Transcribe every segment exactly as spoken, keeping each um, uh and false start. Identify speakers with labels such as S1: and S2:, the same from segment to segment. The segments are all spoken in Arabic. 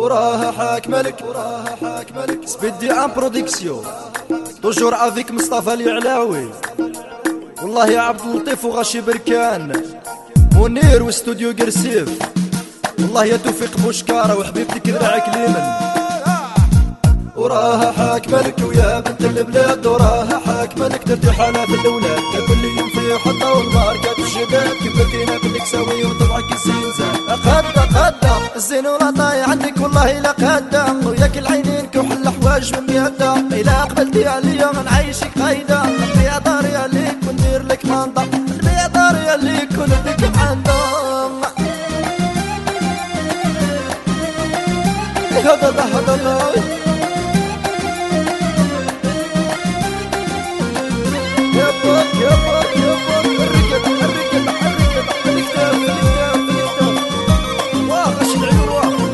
S1: وراها حاك ملك وراها حاك ملك سبيدي ان برودكسيون توجور افيك مصطفى اليعلاوي. والله يا عبد اللطيف وغاشي بركان منير واستوديو قرسيف. والله يا توفيق بوشكارة وحبيبتك ذراعك اليمن. وراها حاك ملك ويا بنت البلاد وراها حاك ملك ترتاح على في الاولاد كل يوم في حطه والماركات الشباب كبرتينا بالك سوي وطبعك الزنزان. قد قد الزين ولا طايع عندك والله لا قد وياك العينين كحل حواج من يدا إلا قبلتي عليا نعيشك قايدة نبيع داري عليك وندير لك منطق نبيع داري عليك ونديك عندهم. هذا هذا هذا يابا يابا يابا الركب الركب الركب الكتاب الكتاب الكتاب واغش العيون واغش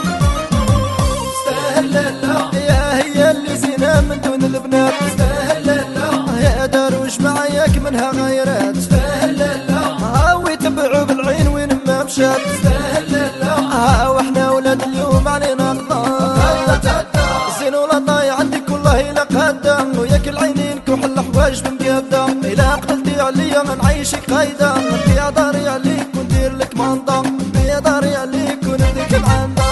S1: استاهل الله يا هي اللي زينة من دون البنات. استاهل الله يا داروش معاياك منها غيرات. استاهل الله هاوي تبعوا بالعين وين ما مشات. استاهل الله ها واحنا ولاد اليوم علينا قضاء زين ولا طايع عندك والله لا قدام وياك العينين كحل حواج بمقدة إلا قبلتي عليا نعيشك قايدة نبيع داري عليك وندير لك منطق نبيع داري عليك ونديك العنطة.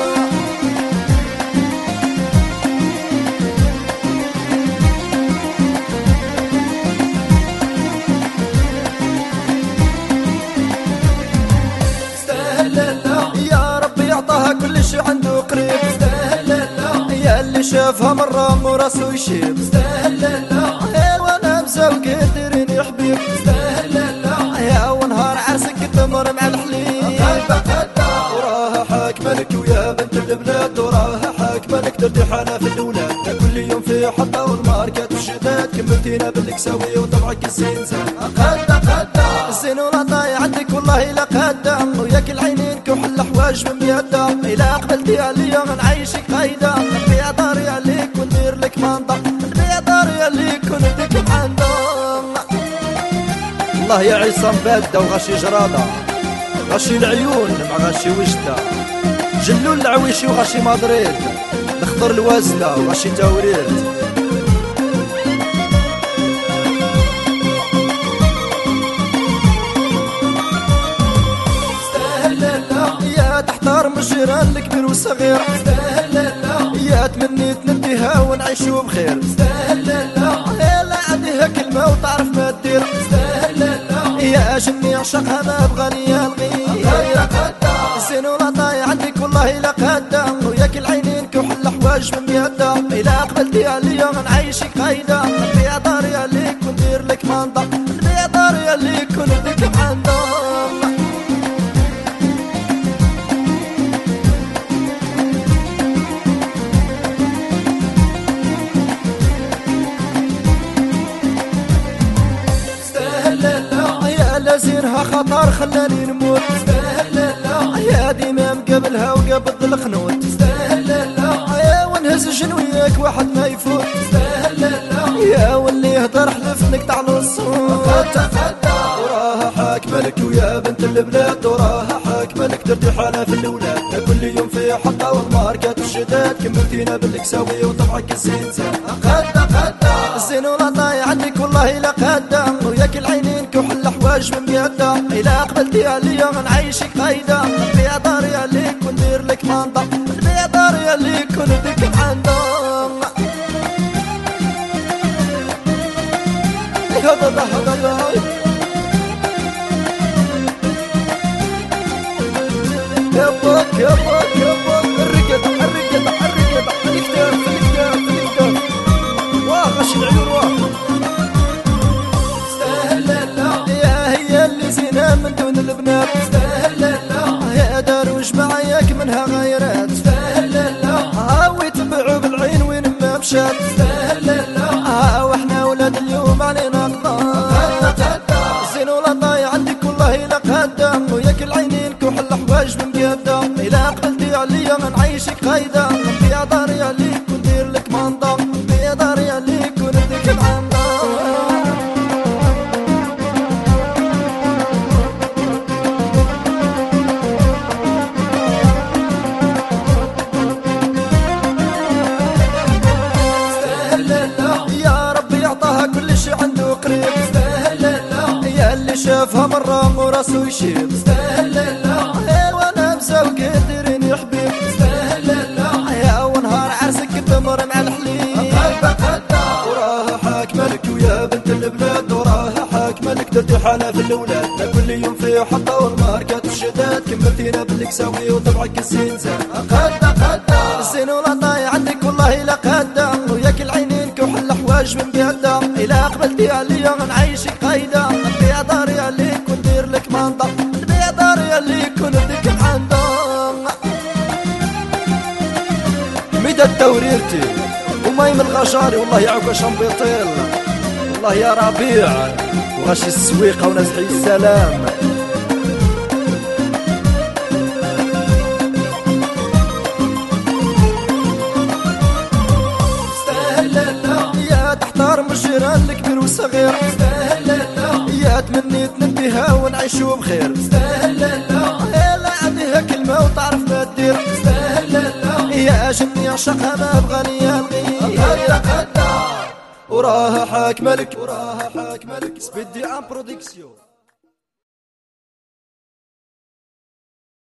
S1: استاهل الله يا ربي يعطاها كل شي عنده قريب. استاهل الله يا اللي شافها مرة وراسه يشيب. استاهل الله وانا مساوي قادرين يا حبيب. استاهل الله يا ونهار عرسك تمر مع الحليب. وراها حاك ملك ويا بنت البلاد وراها حاك ملك ترتاح على في الاولاد كل يوم في حطه والماركات الشداد كملتينا بالكساوي وطبعك الزنزان. قد قد الزين ولا طايع عندك والله لا قد وياك العينين كحل حواج من يدا إلا قبلتي عليا نعيشك قايدة نبيع داري عليك وندير لك منطق نبيع داري عليك ونديك عندهم. الله يا عصام بادة وغاشي جرادة غاشي العيون مع غاشي وجدة جلول العويشي وغاشي مدريد نخضر الوازلة وغاشي تاوريد. تحتار من الجيران الكبير والصغير. استاهل الله يا تمنيت نديها ونعيشو بخير. استاهل الله يا لا عندها كلمة وتعرف ما دير. استاهل الله يا جني عشقها ما بغاني الغير. زين ولا طايع عندك والله لا قد وياك العينين كحل حواج من يدا إلا قبلتي عليا نعيشك قايدة نبيع داري عليك وندير لك منطق نبيع داري عليك ونديك عندهم. زينها خطر خلاني نموت. استاهل الله يا ديما مقابلها وقابض الخنوت. استاهل الله يا ونهز جنوياك واحد ما يفوت. استاهل الله يا واللي يهضر حلف نقطع له الصوت. وراها حاك ملك ويا بنت البلاد وراها حاك ملك ترتاح على في الاولاد كل يوم في حطه والماركات الشداد كملتينا بالكساوي وطبعك الزنزان. قد قد الزين ولا طايع عندك والله لا قد وياك العينين كحل حواج من يدا إلا قبلتي عليا نعيشك قايدة نبيع داري عليك وندير لك منطق نبيع داري عليك ونديك عندهم. هذا هذا يابا يابا يابا الركب الركب الركب الكتاب الكتاب الكتاب واغش العيون واغش. استاهل الله يا هي اللي زينة من دون البنات. استاهل الله يا داروش معاياك منها غيرات. استاهل الله هاوي تبعوا بالعين وين ما مشات. استاهل الله ها واحنا ولاد اليوم علينا قضاء زين ولا طايع عندك والله لا قد وياك العينين كحل حواج من قدة إلا قبلتي عليا نعيشك قايدة نبيع داري عليك وندير لك منطق نبيع داري عليك ونديك العنطة. شافها مرة وراسو يشيب تستاهل لا وانا مساوي قادرين يا حبيب تستاهل لا يا ونهار عرسك التمر مع الحليب قلبك هدا وراها حاكملك ويا بنت البلاد وراها حاكملك درتي حالة في الاولاد كل يوم في حطة والماركات الشداد كملتينا بالكساوي وطبعك الزين زاد قدا قدا الزين ولا طايع عندك والله لا قدا وياك العينين كوحل حواج من بيدا إلا قبلتي عليا غنعيشك قايدة نبيع داري عليك وندير لك منطق نبيع داري عليك ونديك محندق مدد توريرتي وماي من الغجاري والله يعوك شمبيطيل والله يا ربيع وغاشي السويقة ونزحي السلام الجيران الكبير والصغير تستاهل لا يا تمنيت نبيها ونعيشو بخير تستاهل لا لا عندها كلمة وتعرف ما دير تستاهل لا يا جني عشقها ما بغاني نغير قدا وراها حاكملك وراها حاكملك سبيدي ان برودكسيون.